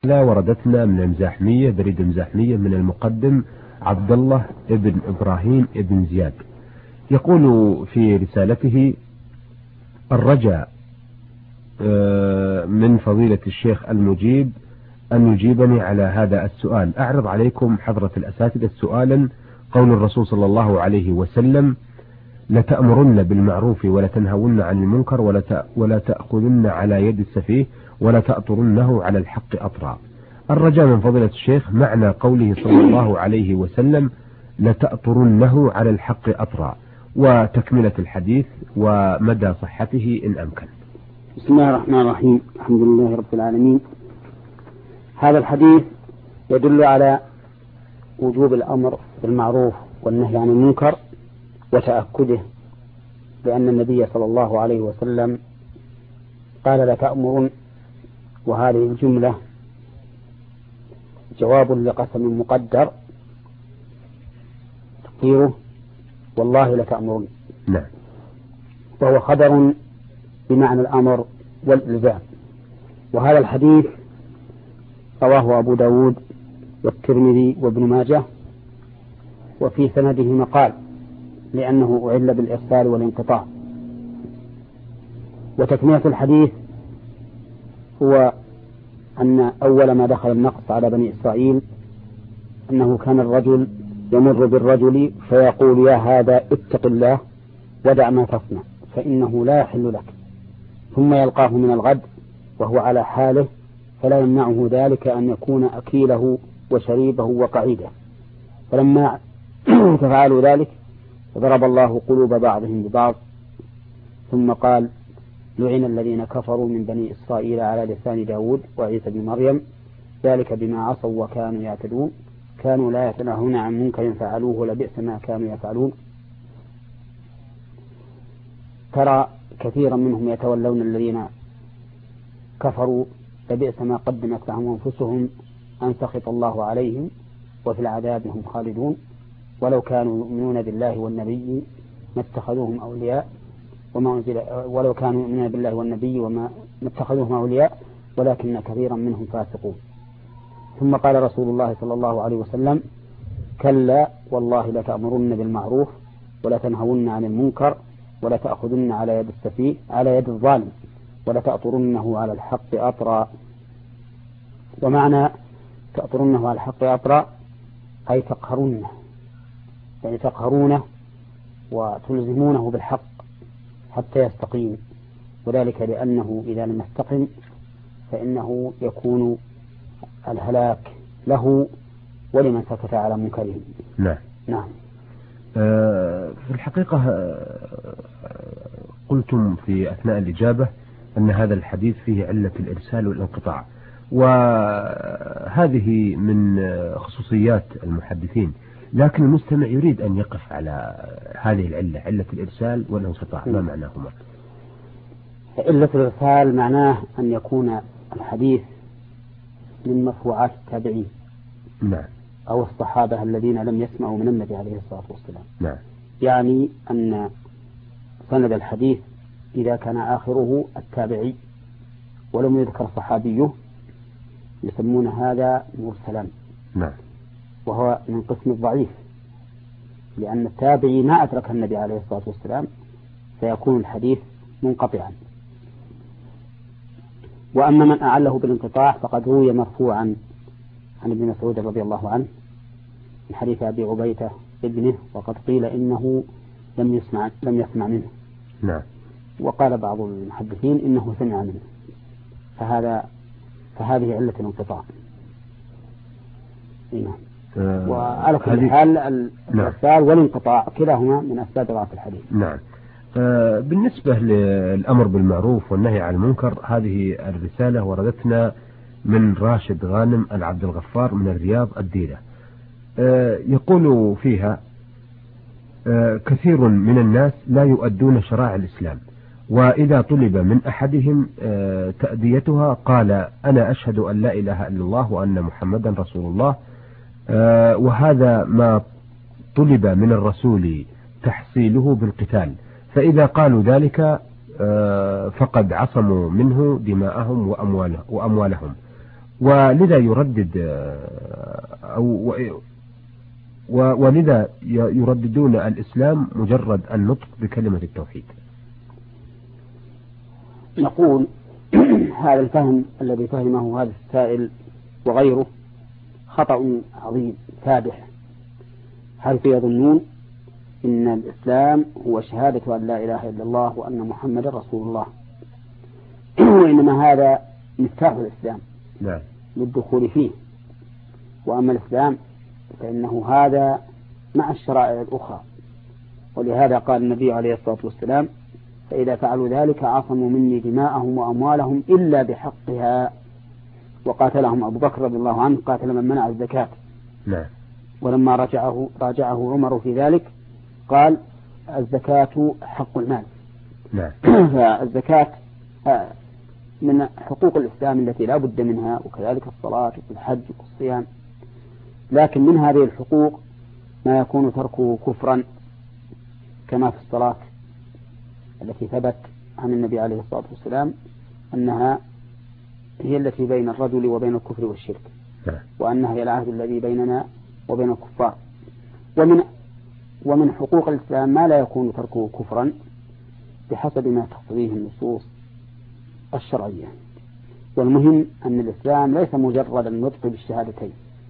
لا وردتنا من المزاحمية بريد المزاحمية من المقدم عبد الله ابن إبراهيم ابن زياد، يقول في رسالته: الرجاء من فضيلة الشيخ المجيب أن يجيبني على هذا السؤال. أعرض عليكم حضرة الأساتذة سؤالا: قول الرسول صلى الله عليه وسلم: لتأمرن بالمعروف ولا تنهون عن المنكر ولا تأخذن على يد السفيه ولا تأطرنه على الحق أطرا. الرجاء من فضيلة الشيخ معنى قوله صلى الله عليه وسلم: لتأطرنه على الحق أطرا، وتكملة الحديث ومدى صحته إن أمكن. بسم الله الرحمن الرحيم. الحمد لله رب العالمين. هذا الحديث يدل على وجوب الأمر بالمعروف والنهي عن المنكر وتأكده، لأن النبي صلى الله عليه وسلم قال: لتأمرن، وهذه الجملة جواب لقسم مقدر تقديره: والله لتأمرن. نعم. وهو خبر بمعنى الأمر والإلزام. وهذا الحديث رواه أبو داود والترمذي وابن ماجه، وفي سنده مقال لأنه أعل بالإرسال والانقطاع. وتكملة الحديث هو أن أول ما دخل النقص على بني إسرائيل أنه كان الرجل يمر بالرجل فيقول: يا هذا اتق الله ودع ما تصنع فإنه لا يحل لك، ثم يلقاه من الغد وهو على حاله، فلا يمنعه ذلك أن يكون أكيله وشريبه وقعيده. فلما تفعلوا ذلك ضرب الله قلوب بعضهم ببعض، ثم قال: لعن الذين كفروا من بني إسرائيل على لسان داود وعيسى بن مريم ذلك بما عصوا وكانوا يعتدون كانوا لا يتناهون عن منكر فعلوه لبئس ما كانوا يفعلون. ترى كثيرا منهم يتولون الذين كفروا لبئس ما قدمت لهم أنفسهم أن سخط الله عليهم وفي العذاب هم خالدون، ولو كانوا يؤمنون بالله والنبي ما اتخذوهم أولياء ولو كانوا يؤمنون بالله والنبي وما اتخذوهم أولياء ولكن كثيرا منهم فاسقون. ثم قال رسول الله صلى الله عليه وسلم: كلا والله لتأمرن بالمعروف ولا تنهون عن المنكر ولا تأخذن على يد السفيه على يد الظالم ولا تأطرنه على الحق أطرا. ومعنى تأطرنه على الحق أطرا أي تقهرونه، يعني تقهرونه وتلزمونه بالحق حتى يستقيم، وذلك لأنه إذا لم يستقم فإنه يكون الهلاك له ولمن سكت على منكره. نعم. نعم. في الحقيقة قلتم في أثناء الإجابة أن هذا الحديث فيه علة الإرسال والانقطاع، وهذه من خصوصيات المحدثين، لكن المستمع يريد أن يقف على هذه العلة، علة الإرسال والانقطاع، ما معناهما؟ علة الإرسال معناه أن يكون الحديث من مرفوعات التابعين. نعم. أو الصحابة الذين لم يسمعوا من النبي عليه الصلاة والسلام. نعم. يعني أن سند الحديث إذا كان آخره التابعي ولم يذكر صحابيه يسمون هذا مرسلا. نعم. وهو من قسم الضعيف، لأن التابعي ما أدرك النبي عليه الصلاة والسلام فيكون الحديث منقطعا. وأما من أعله بالانقطاع فقد روي مرفوعا عن ابن مسعود رضي الله عنه من حديث أبي عبيدة ابنه، وقد قيل إنه لم يسمع منه. نعم. وقال بعض المحدثين إنه سمع منه، فهذه علة الانقطاع. نعم. وعلى كل حال الإرسال والانقطاع كلاهما من أسباب ضعف الحديث. نعم. بالنسبة للأمر بالمعروف والنهي عن المنكر، هذه الرسالة وردتنا من راشد غانم العبد الغفار من الرياض الديرة. يقول فيها: كثير من الناس لا يؤدون شرائع الإسلام، وإذا طلب من أحدهم تأديتها قال: أنا أشهد أن لا إله إلا الله وأن محمدا رسول الله، وهذا ما طلب من الرسول تحصيله بالقتال، فإذا قالوا ذلك فقد عصموا منه دماءهم وأموالهم، ولذا يردد ولذا يرددون الإسلام مجرد النطق بكلمة التوحيد. نقول هذا الفهم الذي فهمه هذا السائل وغيره خطأ عظيم فادح، حيث يظنون إن الإسلام هو شهادة أن لا إله إلا الله وأن محمد رسول الله، وإنما هذا مفتاح الإسلام للدخول فيه. وأما الإسلام فإنه هذا مع الشرائع الأخرى، ولهذا قال النبي عليه الصلاة والسلام: فإذا فعلوا ذلك عصموا مني دماءهم وأموالهم إلا بحقها. وقاتلهم أبو بكر رضي الله عنه قاتل من منع الزكاة. ولما راجعه عمر في ذلك قال: الزكاة حق المال. فالزكاة من حقوق الإسلام التي لا بد منها، وكذلك الصلاة والحج والصيام. لكن من هذه الحقوق ما يكون تركه كفرا، كما في الصلاة التي ثبت عن النبي عليه الصلاة والسلام أنها هي التي بين الرجل وبين الكفر والشرك، وأنها هي العهد الذي بيننا وبين الكفار. ومن حقوق الإسلام ما لا يكون تركه كفرا بحسب ما تقتضيه النصوص الشرعية. والمهم أن الإسلام ليس مجرد النطق بالشهادتين.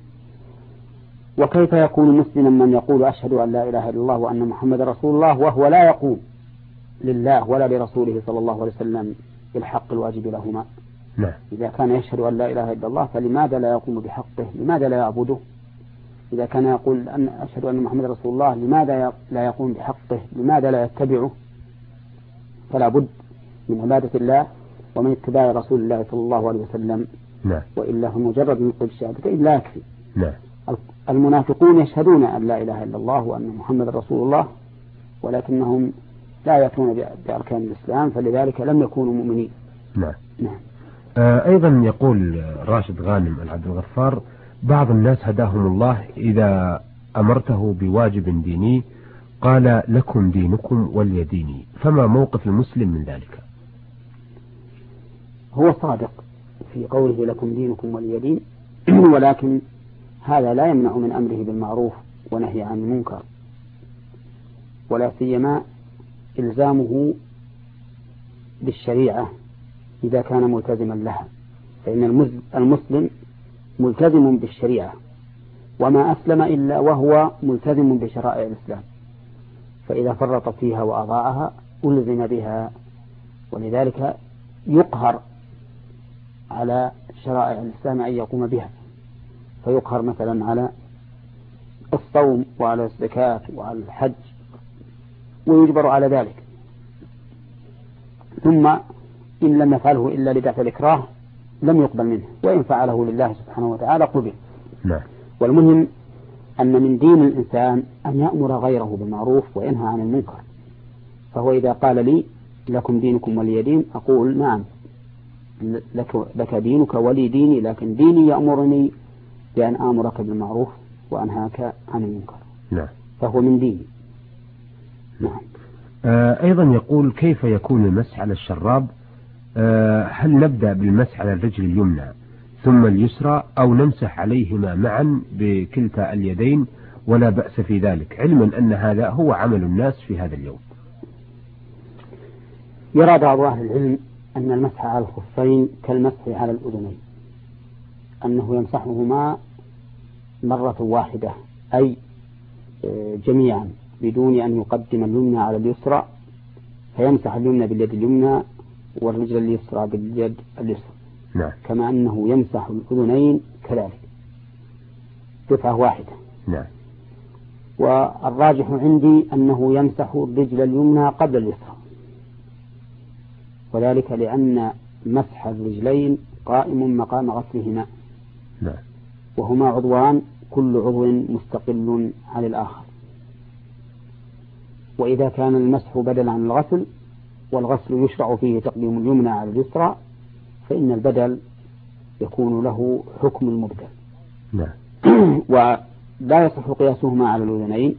وكيف يكون مسلما من يقول أشهد أن لا إله إلا الله وأن محمد رسول الله وهو لا يقوم لله ولا لرسوله صلى الله عليه وسلم بالحق الواجب لهما؟ إذا كان يشهد أن لا إله إلا الله فلماذا لا يقوم بحقه؟ لماذا لا يعبده؟ إذا كان يقول أن أشهد أن محمد رسول الله لماذا لا يقوم بحقه؟ لماذا لا يتبعه؟ فلا بد من عبادة الله ومن اتباع رسول الله صلى الله عليه وسلم. وإلا فمجرد من قول الشهادتين لا يكفي. المنافقون يشهدون أن لا إله إلا الله وأن محمد رسول الله، ولكنهم لا يأتون بأركان الإسلام، فلذلك لم يكونوا مؤمنين. أيضا يقول راشد غانم العبد الغفار: بعض الناس هداهم الله إذا أمرته بواجب ديني قال لكم دينكم ولي ديني، فما موقف المسلم من ذلك؟ هو صادق في قوله لكم دينكم ولي دين، ولكن هذا لا يمنع من أمره بالمعروف ونهي عن المنكر، ولا سيما إلزامه بالشريعة إذا كان ملتزما لها، فإن المسلم ملتزم بالشريعة، وما أسلم إلا وهو ملتزم بشرائع الإسلام، فإذا فرط فيها وأضاعها ألزم بها. ولذلك يقهر على شرائع الإسلام أن يقوم بها، فيقهر مثلا على الصوم وعلى الزكاة وعلى الحج، ويجبر على ذلك. ثم إن لم يفعله إلا لدفع الإكراه لم يقبل منه، وإن فعله لله سبحانه وتعالى قبل. والمهم أن من دين الإنسان أن يأمر غيره بالمعروف وينهى عن المنكر. فهو إذا قال لي لكم دينكم ولي دين أقول نعم، لك دينك ولي ديني، لكن ديني يأمرني بأن آمرك بالمعروف وأنهاك عن المنكر. فهو من ديني. أيضا يقول: كيف يكون المسح على الشراب؟ هل نبدأ بالمسح على الرجل اليمنى ثم اليسرى، أو نمسح عليهما معا بكلتا اليدين ولا بأس في ذلك، علما أن هذا هو عمل الناس في هذا اليوم؟ يرى بعض أهل العلم أن المسح على الخفين كالمسح على الأذنين، أنه يمسحهما مرة واحدة، أي جميعا بدون أن يقدم اليمنى على اليسرى، فيمسح اليمنى باليد اليمنى والرجل اليسرى باليد اليسرى. كما أنه يمسح الأذنين كذلك دفعة واحدة. والراجح عندي أنه يمسح الرجل اليمنى قبل اليسرى، وذلك لأن مسح الرجلين قائم مقام غسلهما، وهما عضوان كل عضو مستقل عن الآخر. وإذا كان المسح بدلا عن الغسل، والغسل يشرع فيه تقديم اليمنى على اليسرى، فإن البدل يكون له حكم المبدل. ولا يصح قياسهما على الأذنين،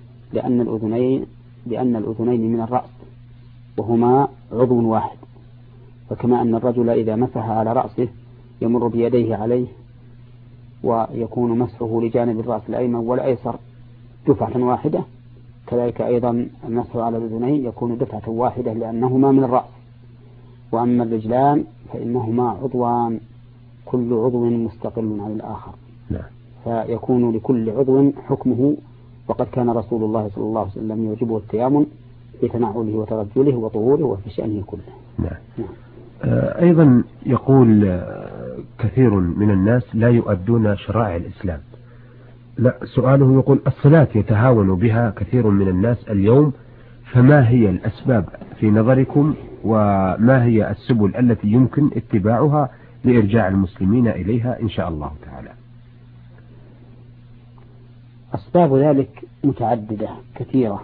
لأن الأذنين من الرأس وهما عضو واحد. فكما أن الرجل إذا مسح على رأسه يمر بيديه عليه، ويكون مسحه لجانب الرأس الأيمن والأيسر دفعة واحدة. كذلك أيضا المسح على الأذنين يكون دفعة واحدة لأنهما من الرأس. وأما الرجلان فإنهما عضوان، كل عضو مستقل عن الآخر، فيكون لكل عضو حكمه. وقد كان رسول الله صلى الله عليه وسلم يعجبه التيامن بتنعله وترجله وطهوره وفي شأنه كله. نعم. أيضا يقول كثير من الناس لا يؤدون شرائع الإسلام. لا، سؤاله يقول الصلاة يتهاون بها كثير من الناس اليوم، فما هي الأسباب في نظركم، وما هي السبل التي يمكن اتباعها لإرجاع المسلمين إليها إن شاء الله تعالى؟ أسباب ذلك متعددة كثيرة،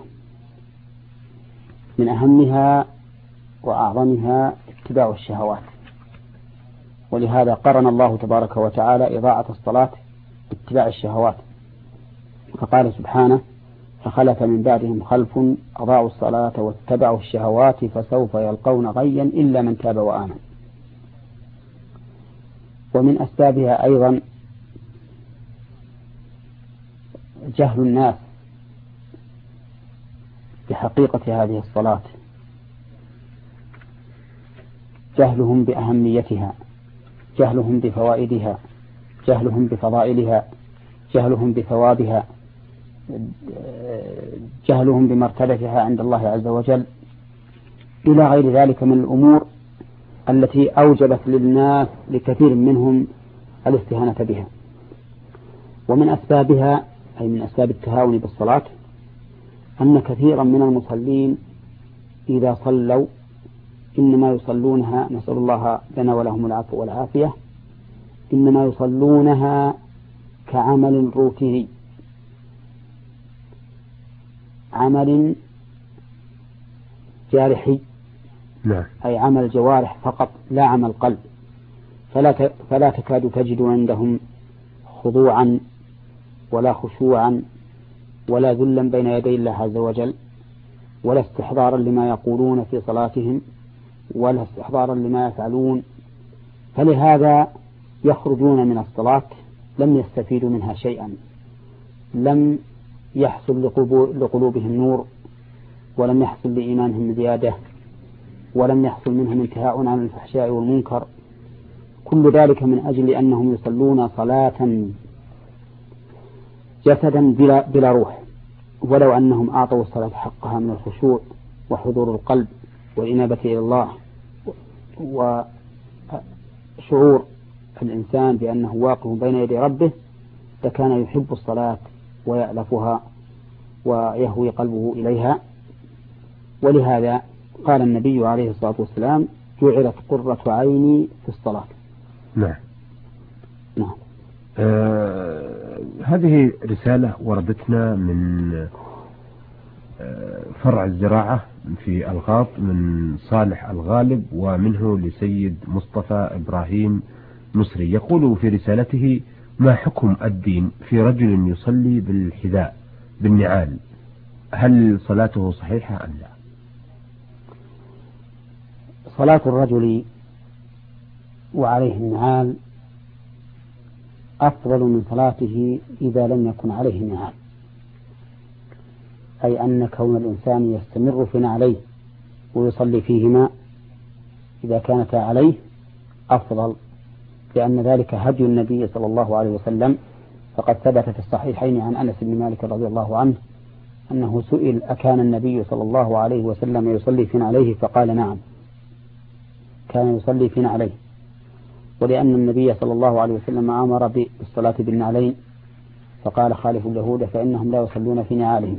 من أهمها وأعظمها اتباع الشهوات. ولهذا قرن الله تبارك وتعالى إضاعة الصلاة باتباع الشهوات، فقال سبحانه: فخلف من بعدهم خلف أضاعوا الصلاة واتبعوا الشهوات فسوف يلقون غيا إلا من تاب وآمن. ومن أسبابها أيضا جهل الناس بحقيقة هذه الصلاة، جهلهم بأهميتها، جهلهم بفوائدها، جهلهم بفضائلها، جهلهم بثوابها، جهلهم بمرتبتها عند الله عز وجل، إلى غير ذلك من الأمور التي أوجبت للناس لكثير منهم الاستهانة بها. ومن أسبابها أي من أسباب التهاون بالصلاة أن كثيرا من المصلين إذا صلوا إنما يصلونها، نسأل الله لنا ولهم العفو والعافية، إنما يصلونها كعمل روتيني، عمل جارحي، أي عمل جوارح فقط لا عمل قلب، فلا تكاد تجد عندهم خضوعا ولا خشوعا ولا ذلا بين يدي الله عز وجل، ولا استحضارا لما يقولون في صلاتهم، ولا استحضارا لما يفعلون. فلهذا يخرجون من الصلاة لم يستفيدوا منها شيئا، لم يحصل لقلوبهم نور، ولم يحصل لإيمانهم زيادة، ولم يحصل منهم انتهاء عن الفحشاء والمنكر. كل ذلك من أجل أنهم يصلون صلاة جسدا بلا روح، ولو أنهم أعطوا الصلاة حقها من الخشوع وحضور القلب والإنابة إلى الله وشعور الإنسان بأنه واقف بين يدي ربه، فكان يحب الصلاة ويألفها ويهوي قلبه إليها. ولهذا قال النبي عليه الصلاة والسلام: جعلت قرة عيني في الصلاة. نعم. هذه رسالة وردتنا من فرع الزراعة في الغاط من صالح الغالب، ومنه لسيد مصطفى إبراهيم مصري. يقول في رسالته: ما حكم الدين في رجل يصلي بالحذاء بالنعال، هل صلاته صحيحة أم لا؟ صلاة الرجل وعليه النعال أفضل من صلاته إذا لم يكن عليه نعال، أي أن كون الإنسان يستمر في نعليه ويصلي فيهما إذا كانتا عليه أفضل، لأن ذلك هدي النبي صلى الله عليه وسلم. فقد ثبت في الصحيحين عن أنس بن مالك رضي الله عنه أنه سئل: أكان النبي صلى الله عليه وسلم يصلي في نعليه؟ فقال: نعم، كان يصلي في نعليه. ولأن النبي صلى الله عليه وسلم أمر بالصلاة بالنعلين، فقال: خالفوا اليهود فإنهم لا يصلون في نعالهم.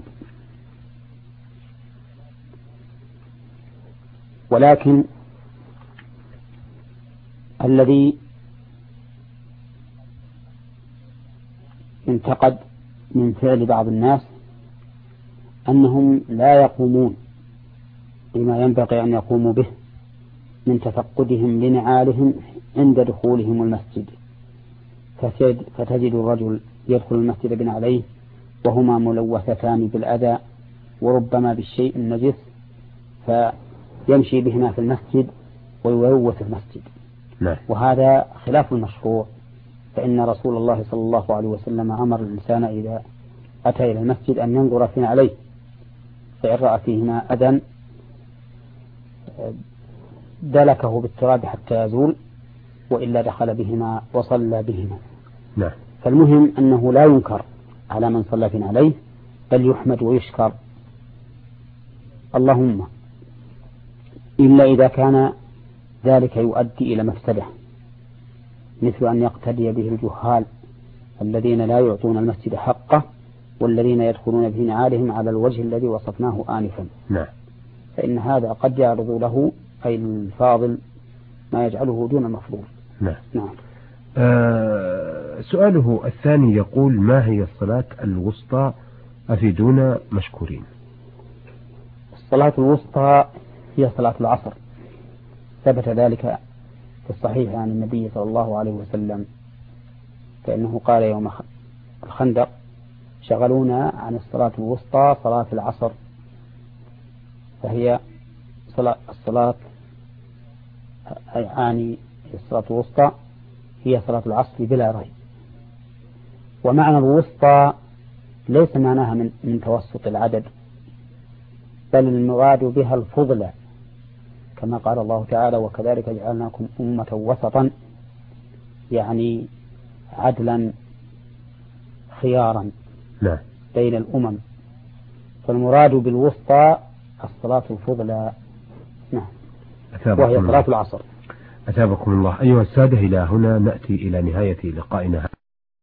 ولكن الذي انتقد من فعل بعض الناس أنهم لا يقومون بما ينبغي أن يقوموا به من تفقدهم لنعالهم عند دخولهم المسجد، فتجد الرجل يدخل المسجد بنعليه وهما ملوثتان بالأذى وربما بالشيء النجس، فيمشي بهما في المسجد ويلوث المسجد. نعم. وهذا خلاف المشروع، فإن رسول الله صلى الله عليه وسلم أمر الإنسان إذا أتى إلى المسجد أن ينظر فيما عليه، فإن رأى فيهما أذى دلكه بالتراب حتى يزول، وإلا دخل بهما وصلى بهما. نعم. فالمهم أنه لا ينكر على من صلى فينا عليه، بل يحمد ويشكر، اللهم إلا إذا كان ذلك يؤدي إلى مفسدة، مثل أن يقتدي به الجهال الذين لا يعطون المسجد حقه، والذين يدخلون في نعالهم على الوجه الذي وصفناه آنفا. نعم. فإن هذا قد يعرض له أي الفاضل ما يجعله دون المفضول. نعم. نعم. سؤاله الثاني يقول: ما هي الصلاة الوسطى؟ أفيدونا مشكورين. الصلاة الوسطى هي صلاة العصر، ثبت ذلك في الصحيح عن النبي صلى الله عليه وسلم، فإنه قال يوم الخندق: شغلونا عن الصلاة الوسطى صلاة العصر. فهي الصلاة الصلاة الوسطى هي صلاة العصر بلا ريب. ومعنى الوسطى ليس معناها من توسط العدد، بل المراد بها الفضلى، كما قال الله تعالى: وكذلك جعلناكم أمة وسطا، يعني عدلا خيارا نعم. بين الأمم. فالمراد بالوسطى الصلاة الفضلى، نعم، وهي صلاة العصر. أثابكم الله. أيها السادة، إلى هنا نأتي إلى نهاية لقائنا.